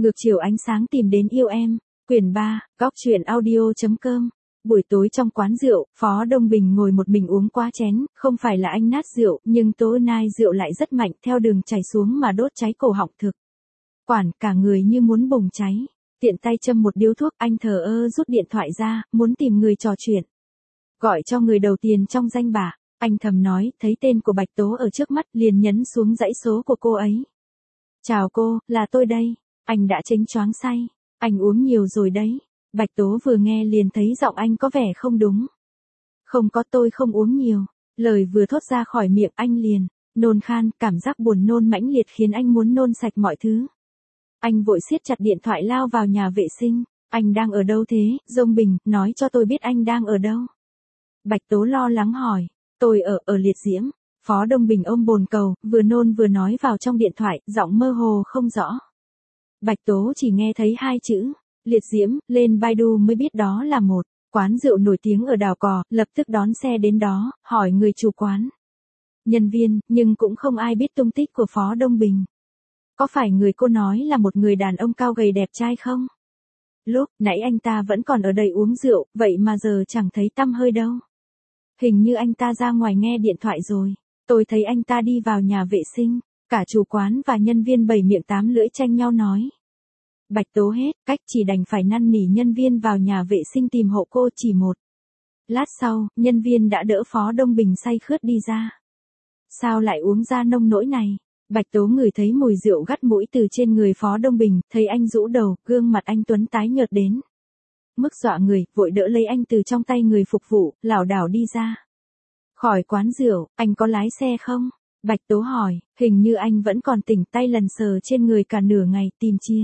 Ngược chiều ánh sáng tìm đến yêu em, quyển 3, góc truyện audio.com. Buổi tối trong quán rượu, Phó Đông Bình ngồi một mình uống qua chén, không phải là anh nát rượu, nhưng tố nai rượu lại rất mạnh, theo đường chảy xuống mà đốt cháy cổ họng thực. Quản cả người như muốn bùng cháy, tiện tay châm một điếu thuốc, anh thờ ơ rút điện thoại ra, muốn tìm người trò chuyện. Gọi cho người đầu tiên trong danh bạ, anh thầm nói, thấy tên của Bạch Tố ở trước mắt, liền nhấn xuống dãy số của cô ấy. Chào cô, là tôi đây. Anh đã chênh choáng say. Anh uống nhiều rồi đấy. Bạch Tố vừa nghe liền thấy giọng anh có vẻ không đúng. Không có, tôi không uống nhiều. Lời vừa thốt ra khỏi miệng anh liền nôn khan, cảm giác buồn nôn mãnh liệt khiến anh muốn nôn sạch mọi thứ. Anh vội siết chặt điện thoại lao vào nhà vệ sinh. Anh đang ở đâu thế, Dông Bình, nói cho tôi biết anh đang ở đâu. Bạch Tố lo lắng hỏi. Tôi ở Liệt Diễm. Phó Đông Bình ôm bồn cầu, vừa nôn vừa nói vào trong điện thoại, giọng mơ hồ không rõ. Bạch Tố chỉ nghe thấy hai chữ, Liệt Diễm, lên Baidu mới biết đó là một quán rượu nổi tiếng ở Đào Cò, lập tức đón xe đến đó, hỏi người chủ quán. Nhân viên, nhưng cũng không ai biết tung tích của Phó Đông Bình. Có phải người cô nói là một người đàn ông cao gầy đẹp trai không? Lúc nãy anh ta vẫn còn ở đây uống rượu, vậy mà giờ chẳng thấy tăm hơi đâu. Hình như anh ta ra ngoài nghe điện thoại rồi. Tôi thấy anh ta đi vào nhà vệ sinh, cả chủ quán và nhân viên bảy miệng tám lưỡi tranh nhau nói. Bạch Tố hết cách, chỉ đành phải năn nỉ nhân viên vào nhà vệ sinh tìm hộ cô. Chỉ một lát sau, nhân viên đã đỡ Phó Đông Bình say khướt đi ra. Sao lại uống ra nông nỗi này? Bạch Tố ngửi thấy mùi rượu gắt mũi từ trên người Phó Đông Bình, thấy anh rũ đầu, gương mặt anh tuấn tái nhợt đến mức dọa người, vội đỡ lấy anh từ trong tay người phục vụ, lảo đảo đi ra. Khỏi quán rượu, anh có lái xe không? Bạch Tố hỏi, hình như anh vẫn còn tỉnh, tay lần sờ trên người cả nửa ngày, tìm chìa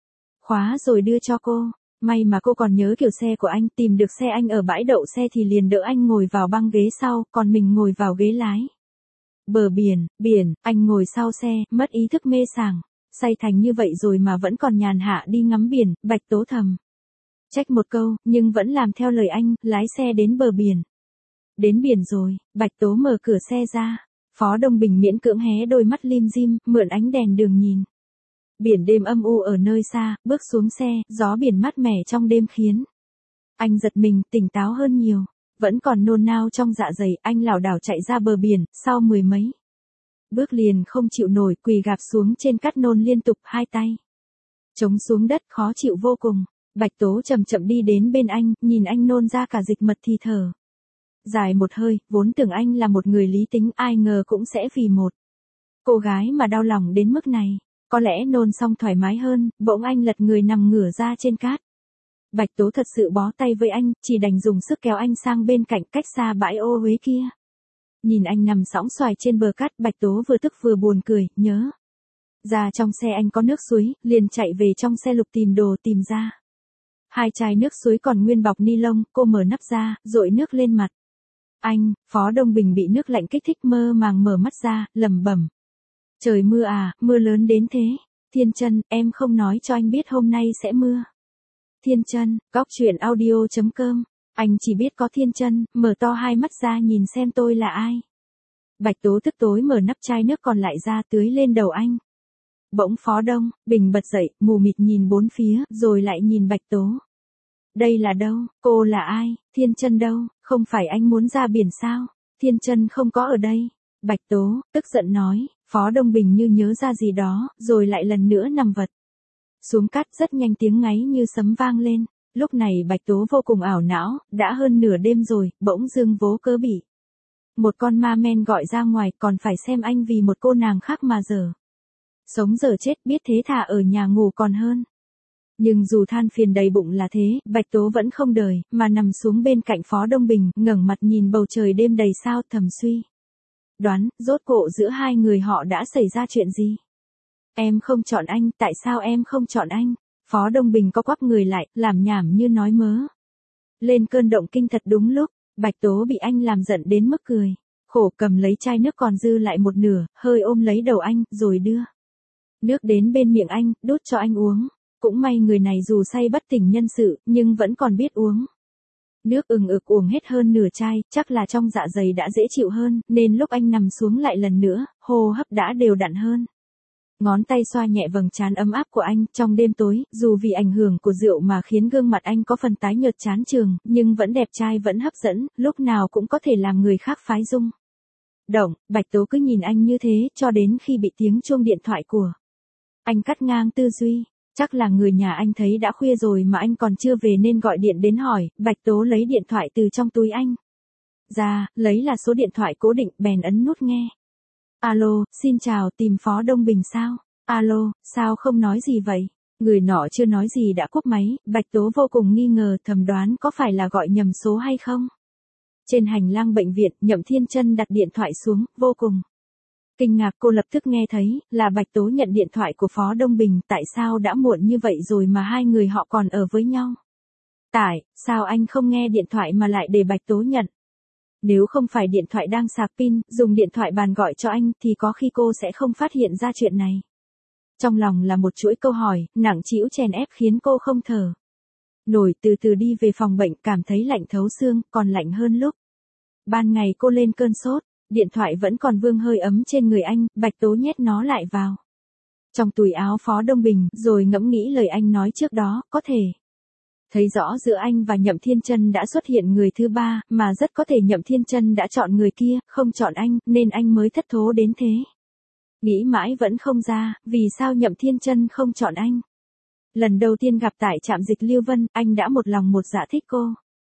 khóa rồi đưa cho cô. May mà cô còn nhớ kiểu xe của anh, tìm được xe anh ở bãi đậu xe thì liền đỡ anh ngồi vào băng ghế sau, còn mình ngồi vào ghế lái. Bờ biển, anh ngồi sau xe, mất ý thức mê sảng, say thành như vậy rồi mà vẫn còn nhàn hạ đi ngắm biển. Bạch Tố thầm trách một câu, nhưng vẫn làm theo lời anh, lái xe đến bờ biển. Đến biển rồi, Bạch Tố mở cửa xe ra. Phó Đông Bình miễn cưỡng hé đôi mắt lim dim, mượn ánh đèn đường nhìn. Biển đêm âm u ở nơi xa, bước xuống xe, gió biển mát mẻ trong đêm khiến anh giật mình, tỉnh táo hơn nhiều. Vẫn còn nôn nao trong dạ dày, anh lảo đảo chạy ra bờ biển, sau mười mấy bước liền không chịu nổi, quỳ gạp xuống trên cát nôn liên tục, hai tay chống xuống đất, khó chịu vô cùng. Bạch Tố chậm chậm đi đến bên anh, nhìn anh nôn ra cả dịch mật thì thở dài một hơi, vốn tưởng anh là một người lý tính, ai ngờ cũng sẽ vì một cô gái mà đau lòng đến mức này. Có lẽ nôn xong thoải mái hơn, bỗng anh lật người nằm ngửa ra trên cát. Bạch Tố thật sự bó tay với anh, chỉ đành dùng sức kéo anh sang bên cạnh, cách xa bãi ô Huế kia. Nhìn anh nằm sõng xoài trên bờ cát, Bạch Tố vừa tức vừa buồn cười, nhớ ra trong xe anh có nước suối, liền chạy về trong xe lục tìm đồ, tìm ra hai chai nước suối còn nguyên bọc ni lông, cô mở nắp ra, dội nước lên mặt anh. Phó Đông Bình bị nước lạnh kích thích, mơ màng mở mắt ra, lẩm bẩm. Trời mưa à, mưa lớn đến thế. Thiên Chân, em không nói cho anh biết hôm nay sẽ mưa. Thiên Chân, góc truyện audio.com. Anh chỉ biết có Thiên Chân, mở to hai mắt ra nhìn xem tôi là ai. Bạch Tố tức tối mở nắp chai nước còn lại ra, tưới lên đầu anh. Bỗng Phó Đông Bình bật dậy, mù mịt nhìn bốn phía, rồi lại nhìn Bạch Tố. Đây là đâu, cô là ai, Thiên Chân đâu, không phải anh muốn ra biển sao? Thiên Chân không có ở đây. Bạch Tố tức giận nói. Phó Đông Bình như nhớ ra gì đó, rồi lại lần nữa nằm vật xuống cát, rất nhanh tiếng ngáy như sấm vang lên. Lúc này Bạch Tố vô cùng ảo não, đã hơn nửa đêm rồi, bỗng dưng vô cớ bị một con ma men gọi ra ngoài, còn phải xem anh vì một cô nàng khác mà dở sống dở chết, biết thế thà ở nhà ngủ còn hơn. Nhưng dù than phiền đầy bụng là thế, Bạch Tố vẫn không đời, mà nằm xuống bên cạnh Phó Đông Bình, ngẩng mặt nhìn bầu trời đêm đầy sao, thầm suy đoán, rốt cuộc giữa hai người họ đã xảy ra chuyện gì? Em không chọn anh, tại sao em không chọn anh? Phó Đông Bình co quắp người lại, làm nhảm như nói mớ lên cơn động kinh thật đúng lúc. Bạch Tố bị anh làm giận đến mức cười khổ, cầm lấy chai nước còn dư lại một nửa, hơi ôm lấy đầu anh, rồi đưa nước đến bên miệng anh, đút cho anh uống. Cũng may người này dù say bất tỉnh nhân sự, nhưng vẫn còn biết uống nước. Uống hết hơn nửa chai, chắc là trong dạ dày đã dễ chịu hơn, nên lúc anh nằm xuống lại lần nữa, hô hấp đã đều đặn hơn. Ngón tay xoa nhẹ vầng trán ấm áp của anh trong đêm tối, dù vì ảnh hưởng của rượu mà khiến gương mặt anh có phần tái nhợt chán chường, nhưng vẫn đẹp trai vẫn hấp dẫn, lúc nào cũng có thể làm người khác phái dung. Động, Bạch Tố cứ nhìn anh như thế, cho đến khi bị tiếng chuông điện thoại của anh cắt ngang tư duy. Chắc là người nhà anh thấy đã khuya rồi mà anh còn chưa về nên gọi điện đến hỏi. Bạch Tố lấy điện thoại từ trong túi anh ra, lấy là số điện thoại cố định, bèn ấn nút nghe. Alo, xin chào, tìm Phó Đông Bình sao? Alo, sao không nói gì vậy? Người nọ chưa nói gì đã cúp máy. Bạch Tố vô cùng nghi ngờ, thầm đoán có phải là gọi nhầm số hay không. Trên hành lang bệnh viện, Nhậm Thiên Chân đặt điện thoại xuống, vô cùng kinh ngạc. Cô lập tức nghe thấy là Bạch Tố nhận điện thoại của Phó Đông Bình. Tại sao đã muộn như vậy rồi mà hai người họ còn ở với nhau? Tại sao anh không nghe điện thoại mà lại để Bạch Tố nhận? Nếu không phải điện thoại đang sạc pin, dùng điện thoại bàn gọi cho anh thì có khi cô sẽ không phát hiện ra chuyện này. Trong lòng là một chuỗi câu hỏi, nặng trĩu chèn ép khiến cô không thở nổi. Từ từ đi về phòng bệnh, cảm thấy lạnh thấu xương, còn lạnh hơn lúc ban ngày cô lên cơn sốt. Điện thoại vẫn còn vương hơi ấm trên người anh. Bạch Tố nhét nó lại vào trong túi áo Phó Đông Bình, rồi ngẫm nghĩ lời anh nói trước đó, có thể thấy rõ giữa anh và Nhậm Thiên Chân đã xuất hiện người thứ ba, mà rất có thể Nhậm Thiên Chân đã chọn người kia, không chọn anh, nên anh mới thất thố đến thế. Nghĩ mãi vẫn không ra, vì sao Nhậm Thiên Chân không chọn anh. Lần đầu tiên gặp tại trạm dịch Lưu Vân, anh đã một lòng một dạ thích cô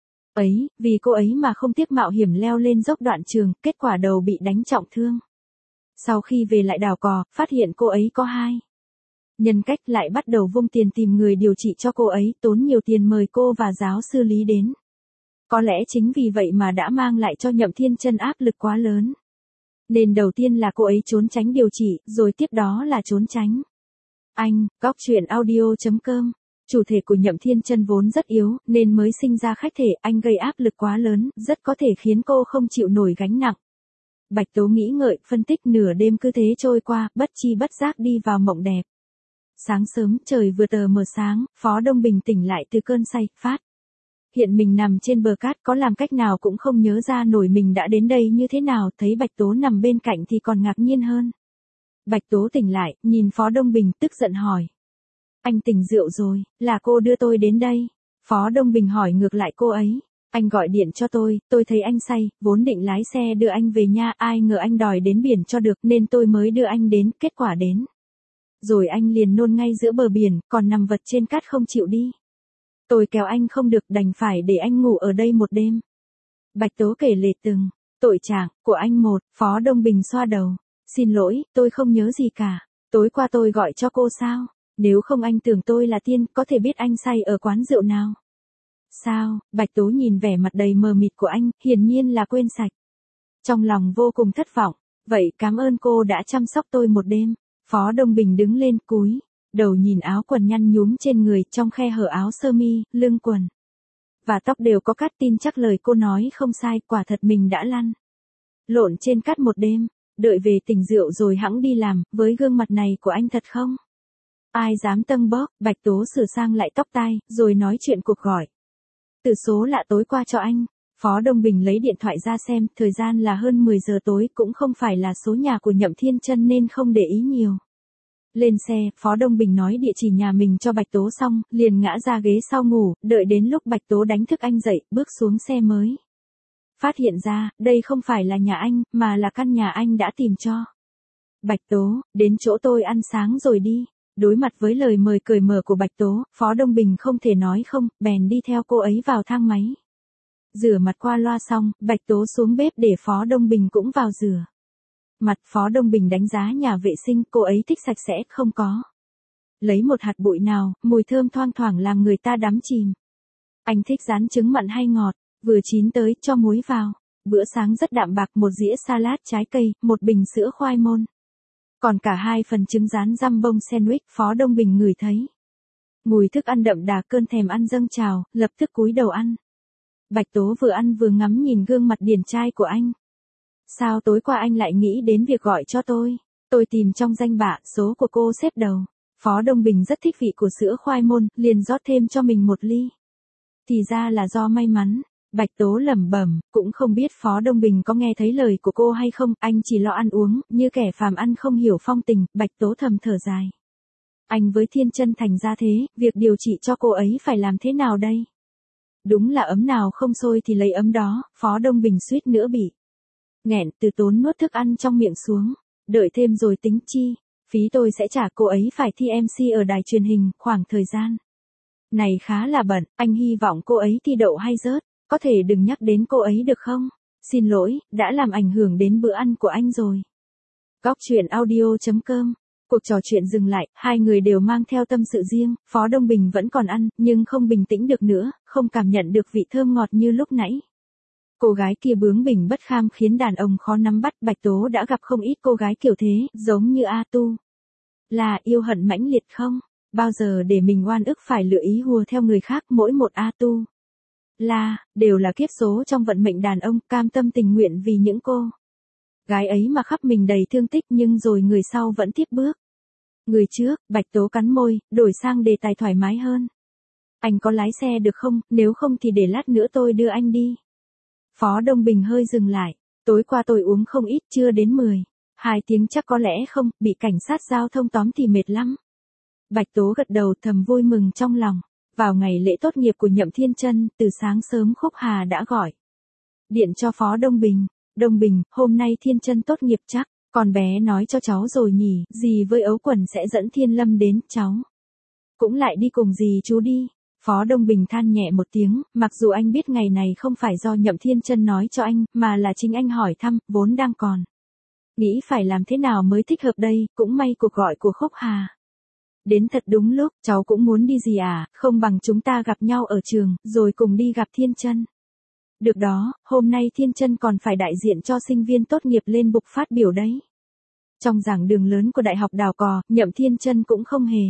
ấy, vì cô ấy mà không tiếc mạo hiểm leo lên dốc Đoạn Trường, kết quả đầu bị đánh trọng thương. Sau khi về lại đào cò, phát hiện cô ấy có hai nhân cách, lại bắt đầu vung tiền tìm người điều trị cho cô ấy, tốn nhiều tiền mời cô và giáo sư Lý đến. Có lẽ chính vì vậy mà đã mang lại cho Nhậm Thiên Chân áp lực quá lớn. Nên đầu tiên là cô ấy trốn tránh điều trị, rồi tiếp đó là trốn tránh anh. Góc truyện audio.com. Chủ thể của Nhậm Thiên Chân vốn rất yếu, nên mới sinh ra khách thể, anh gây áp lực quá lớn, rất có thể khiến cô không chịu nổi gánh nặng. Bạch Tố nghĩ ngợi, phân tích, nửa đêm cứ thế trôi qua, bất chi bất giác đi vào mộng đẹp. Sáng sớm, trời vừa tờ mờ sáng, Phó Đông Bình tỉnh lại từ cơn say, phát hiện mình nằm trên bờ cát, có làm cách nào cũng không nhớ ra nổi mình đã đến đây như thế nào. Thấy Bạch Tố nằm bên cạnh thì còn ngạc nhiên hơn. Bạch Tố tỉnh lại, nhìn Phó Đông Bình, tức giận hỏi. Anh tỉnh rượu rồi, là cô đưa tôi đến đây. Phó Đông Bình hỏi ngược lại cô ấy. Anh gọi điện cho tôi thấy anh say, vốn định lái xe đưa anh về nhà, ai ngờ anh đòi đến biển cho được nên tôi mới đưa anh đến, kết quả đến rồi anh liền nôn ngay giữa bờ biển, còn nằm vật trên cát không chịu đi. Tôi kéo anh không được, đành phải để anh ngủ ở đây một đêm. Bạch Tố kể lể từng tội trạng của anh một. Phó Đông Bình xoa đầu. Xin lỗi, tôi không nhớ gì cả. Tối qua tôi gọi cho cô sao? Nếu không anh tưởng tôi là tiên, có thể biết anh say ở quán rượu nào. Sao? Bạch Tố nhìn vẻ mặt đầy mờ mịt của anh, hiển nhiên là quên sạch. Trong lòng vô cùng thất vọng. Vậy cảm ơn cô đã chăm sóc tôi một đêm. Phó Đông Bình đứng lên, cúi đầu nhìn áo quần nhăn nhúm trên người, trong khe hở áo sơ mi, lưng quần và tóc đều có cát. Tin chắc lời cô nói không sai, quả thật mình đã lăn lộn trên cát một đêm, đợi về tỉnh rượu rồi hẵng đi làm. Với gương mặt này của anh thật không ai dám tâng bốc. Bạch Tố sửa sang lại tóc tai, rồi nói chuyện cuộc gọi từ số lạ tối qua cho anh. Phó Đông Bình lấy điện thoại ra xem, thời gian là hơn 10 giờ tối, cũng không phải là số nhà của Nhậm Thiên Chân nên không để ý nhiều. Lên xe, Phó Đông Bình nói địa chỉ nhà mình cho Bạch Tố xong, liền ngã ra ghế sau ngủ, đợi đến lúc Bạch Tố đánh thức anh dậy, bước xuống xe mới phát hiện ra, đây không phải là nhà anh, mà là căn nhà anh đã tìm cho. Bạch Tố, đến chỗ tôi ăn sáng rồi đi. Đối mặt với lời mời cởi mở của Bạch Tố, Phó Đông Bình không thể nói không, bèn đi theo cô ấy vào thang máy. Rửa mặt qua loa xong, Bạch Tố xuống bếp để Phó Đông Bình cũng vào rửa mặt. Phó Đông Bình đánh giá nhà vệ sinh, cô ấy thích sạch sẽ, không có lấy một hạt bụi nào, mùi thơm thoang thoảng làm người ta đắm chìm. Anh thích rán trứng mặn hay ngọt, vừa chín tới, cho muối vào. Bữa sáng rất đạm bạc, một dĩa salad trái cây, một bình sữa khoai môn. Còn cả 2 phần trứng rán răm bông sandwich. Phó Đông Bình ngửi thấy mùi thức ăn đậm đà, cơn thèm ăn dâng trào, lập tức cúi đầu ăn. Bạch Tố vừa ăn vừa ngắm nhìn gương mặt điển trai của anh. Sao tối qua anh lại nghĩ đến việc gọi cho tôi? Tôi tìm trong danh bạ, số của cô xếp đầu. Phó Đông Bình rất thích vị của sữa khoai môn, liền rót thêm cho mình một ly. Thì ra là do may mắn. Bạch Tố lẩm bẩm, cũng không biết Phó Đông Bình có nghe thấy lời của cô hay không, anh chỉ lo ăn uống, như kẻ phàm ăn không hiểu phong tình, Bạch Tố thầm thở dài. Anh với Thiên Chân thành ra thế, việc điều trị cho cô ấy phải làm thế nào đây? Đúng là ấm nào không sôi thì lấy ấm đó, Phó Đông Bình suýt nữa bị nghẹn, Từ Tốn nuốt thức ăn trong miệng xuống, đợi thêm rồi tính chi, phí tôi sẽ trả, cô ấy phải thi MC ở đài truyền hình, khoảng thời gian này khá là bận, anh hy vọng cô ấy thi đậu hay rớt, có thể đừng nhắc đến cô ấy được không? Xin lỗi, đã làm ảnh hưởng đến bữa ăn của anh rồi. Góc truyện audio.com. Cuộc trò chuyện dừng lại, hai người đều mang theo tâm sự riêng, Phó Đông Bình vẫn còn ăn, nhưng không bình tĩnh được nữa, không cảm nhận được vị thơm ngọt như lúc nãy. Cô gái kia bướng bỉnh bất kham khiến đàn ông khó nắm bắt, Bạch Tố đã gặp không ít cô gái kiểu thế, giống như A Tu. Là yêu hận mãnh liệt không? Bao giờ để mình oan ức phải lựa ý hùa theo người khác, mỗi một A Tu đều là kiếp số trong vận mệnh đàn ông, cam tâm tình nguyện vì những cô gái ấy mà khắp mình đầy thương tích, nhưng rồi người sau vẫn tiếp bước. Người trước, Bạch Tố cắn môi, đổi sang đề tài thoải mái hơn. Anh có lái xe được không, nếu không thì để lát nữa tôi đưa anh đi. Phó Đông Bình hơi dừng lại, tối qua tôi uống không ít, chưa đến 2 tiếng chắc có lẽ không, bị cảnh sát giao thông tóm thì mệt lắm. Bạch Tố gật đầu thầm vui mừng trong lòng. Vào ngày lễ tốt nghiệp của Nhậm Thiên Chân, từ sáng sớm Khúc Hà đã gọi điện cho Phó Đông Bình. Đông Bình, hôm nay Thiên Chân tốt nghiệp chắc, con bé nói cho cháu rồi nhỉ, dì với Ấu Quần sẽ dẫn Thiên Lâm đến, cháu cũng lại đi cùng dì chú đi. Phó Đông Bình than nhẹ một tiếng, mặc dù anh biết ngày này không phải do Nhậm Thiên Chân nói cho anh, mà là chính anh hỏi thăm, vốn đang còn nghĩ phải làm thế nào mới thích hợp đây, cũng may cuộc gọi của Khúc Hà đến thật đúng lúc, cháu cũng muốn đi gì à, không bằng chúng ta gặp nhau ở trường, rồi cùng đi gặp Thiên Chân. Được đó, hôm nay Thiên Chân còn phải đại diện cho sinh viên tốt nghiệp lên bục phát biểu đấy. Trong giảng đường lớn của Đại học Đào Cò, Nhậm Thiên Chân cũng không hề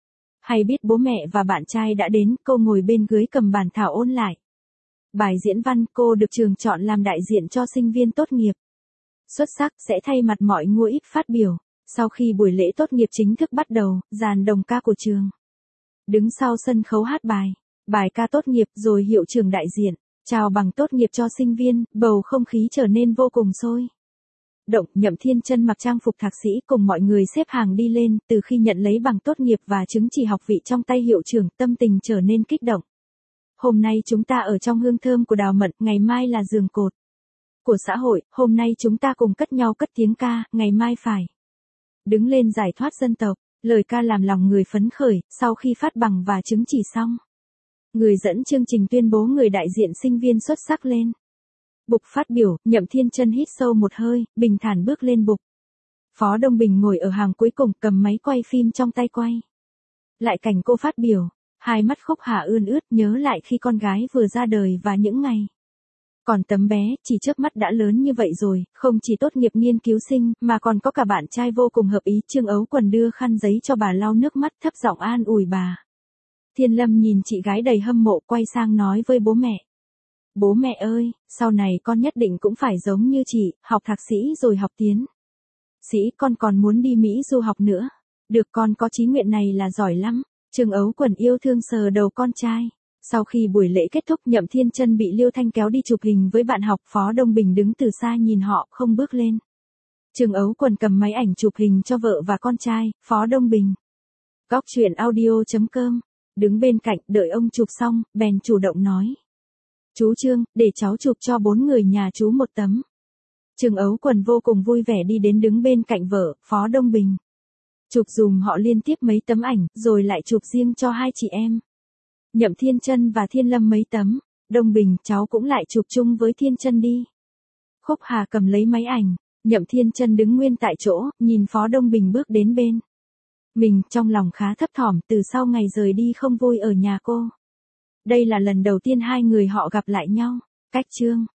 hay biết bố mẹ và bạn trai đã đến, cô ngồi bên dưới cầm bản thảo ôn lại bài diễn văn, cô được trường chọn làm đại diện cho sinh viên tốt nghiệp xuất sắc, sẽ thay mặt mọi người ít phát biểu. Sau khi buổi lễ tốt nghiệp chính thức bắt đầu, dàn đồng ca của trường đứng sau sân khấu hát bài ca tốt nghiệp, rồi hiệu trưởng đại diện chào bằng tốt nghiệp cho sinh viên, bầu không khí trở nên vô cùng sôi động. Nhậm Thiên Chân mặc trang phục thạc sĩ cùng mọi người xếp hàng đi lên, từ khi nhận lấy bằng tốt nghiệp và chứng chỉ học vị trong tay hiệu trưởng, tâm tình trở nên kích động. Hôm nay chúng ta ở trong hương thơm của đào mận, ngày mai là giường cột của xã hội, hôm nay chúng ta cùng cất nhau cất tiếng ca, ngày mai phải đứng lên giải thoát dân tộc. Lời ca làm lòng người phấn khởi, sau khi phát bằng và chứng chỉ xong, người dẫn chương trình tuyên bố người đại diện sinh viên xuất sắc lên bục phát biểu. Nhậm Thiên Chân hít sâu một hơi, bình thản bước lên bục. Phó Đông Bình ngồi ở hàng cuối cùng, cầm máy quay phim trong tay quay lại cảnh cô phát biểu. Hai mắt Khúc Hà ươn ướt, nhớ lại khi con gái vừa ra đời và những ngày còn tấm bé, chỉ chớp mắt đã lớn như vậy rồi, không chỉ tốt nghiệp nghiên cứu sinh, mà còn có cả bạn trai vô cùng hợp ý. Trương Ấu Quần đưa khăn giấy cho bà lau nước mắt, thấp giọng an ủi bà. Thiên Lâm nhìn chị gái đầy hâm mộ, quay sang nói với bố mẹ. Bố mẹ ơi, sau này con nhất định cũng phải giống như chị, học thạc sĩ rồi học tiến sĩ, con còn muốn đi Mỹ du học nữa. Được, con có chí nguyện này là giỏi lắm. Trương Ấu Quần yêu thương sờ đầu con trai. Sau khi buổi lễ kết thúc, Nhậm Thiên Chân bị Liêu Thanh kéo đi chụp hình với bạn học, Phó Đông Bình đứng từ xa nhìn họ, không bước lên. Trương Ấu Quần cầm máy ảnh chụp hình cho vợ và con trai, Phó Đông Bình. Góc truyện audio.com. Đứng bên cạnh, đợi ông chụp xong, bèn chủ động nói. Chú Trương, để cháu chụp cho 4 người nhà chú một tấm. Trương Ấu Quần vô cùng vui vẻ đi đến đứng bên cạnh vợ, Phó Đông Bình. Chụp dùm họ liên tiếp mấy tấm ảnh, rồi lại chụp riêng cho hai chị em. Nhậm Thiên Chân và Thiên Lâm mấy tấm. Đông Bình, cháu cũng lại chụp chung với Thiên Chân đi. Khúc Hà cầm lấy máy ảnh. Nhậm Thiên Chân đứng nguyên tại chỗ, nhìn Phó Đông Bình bước đến bên mình, trong lòng khá thấp thỏm, từ sau ngày rời đi không vui ở nhà cô. Đây là lần đầu tiên hai người họ gặp lại nhau. Cách chương